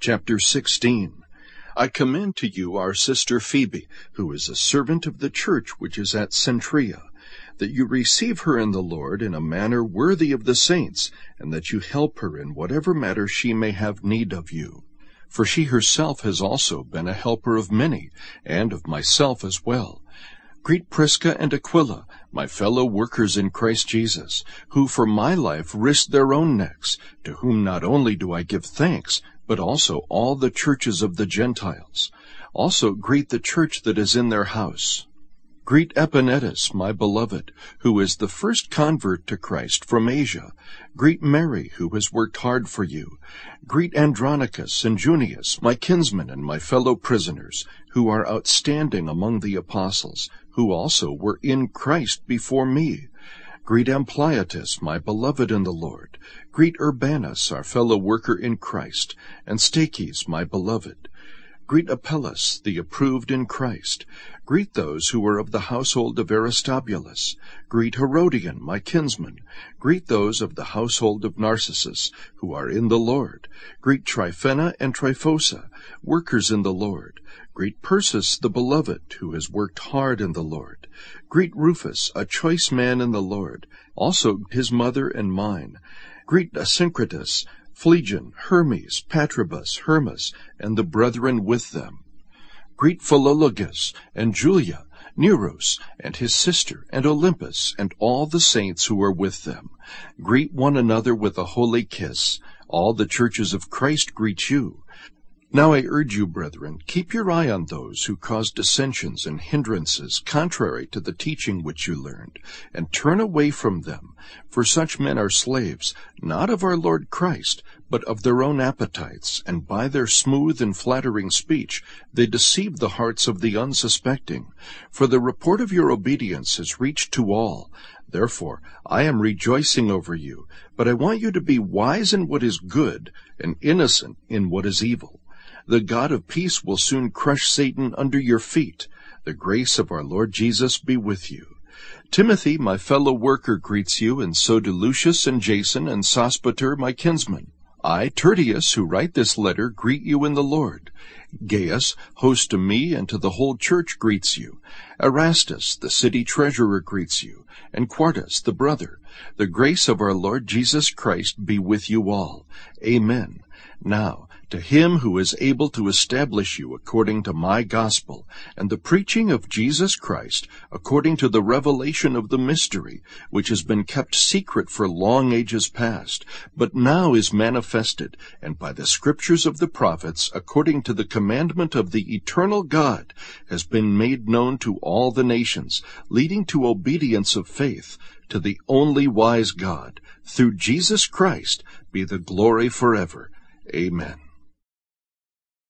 Chapter 16. I commend to you our sister Phoebe, who is a servant of the church which is at Cenchrea, that you receive her in the Lord in a manner worthy of the saints, and that you help her in whatever matter she may have need of you. For she herself has also been a helper of many, and of myself as well. Greet Prisca and Aquila, my fellow workers in Christ Jesus, who for my life risked their own necks, to whom not only do I give thanks, but also all the churches of the Gentiles. Also greet the church that is in their house. Greet Epaenetus, my beloved, who is the first convert to Christ from Asia. Greet Mary, who has worked hard for you. Greet Andronicus and Junius, my kinsmen and my fellow prisoners, who are outstanding among the apostles, who also were in Christ before me. Greet Ampliatus, my beloved in the Lord. Greet Urbanus, our fellow worker in Christ, and Stachys, my beloved. Greet Apelles, the approved in Christ. Greet those who are of the household of Aristobulus. Greet Herodion, my kinsman. Greet those of the household of Narcissus, who are in the Lord. Greet Tryphena and Tryphosa, workers in the Lord. Greet Persis, the beloved, who has worked hard in the Lord. Greet Rufus, a choice man in the Lord, also his mother and mine. Greet Asyncritus, Phlegon, Hermes, Patrobas, Hermas, and the brethren with them. Greet Philologus and Julia, Neros, and his sister, and Olympus, and all the saints who are with them. Greet one another with a holy kiss. All the churches of Christ greet you. Now I urge you, brethren, keep your eye on those who cause dissensions and hindrances contrary to the teaching which you learned, and turn away from them. For such men are slaves, not of our Lord Christ, but of their own appetites, and by their smooth and flattering speech they deceive the hearts of the unsuspecting. For the report of your obedience has reached to all. Therefore I am rejoicing over you, but I want you to be wise in what is good, and innocent in what is evil. The God of peace will soon crush Satan under your feet. The grace of our Lord Jesus be with you. Timothy, my fellow worker, greets you, and so do Lucius and Jason and Sospater, my kinsmen. I, Tertius, who write this letter, greet you in the Lord. Gaius, host to me and to the whole church, greets you. Erastus, the city treasurer, greets you, and Quartus, the brother. The grace of our Lord Jesus Christ be with you all. Amen. Now, to him who is able to establish you according to my gospel, and the preaching of Jesus Christ, according to the revelation of the mystery, which has been kept secret for long ages past, but now is manifested, and by the scriptures of the prophets, according to the commandment of the eternal God, has been made known to all the nations, leading to obedience of faith, to the only wise God. Through Jesus Christ be the glory forever. Amen.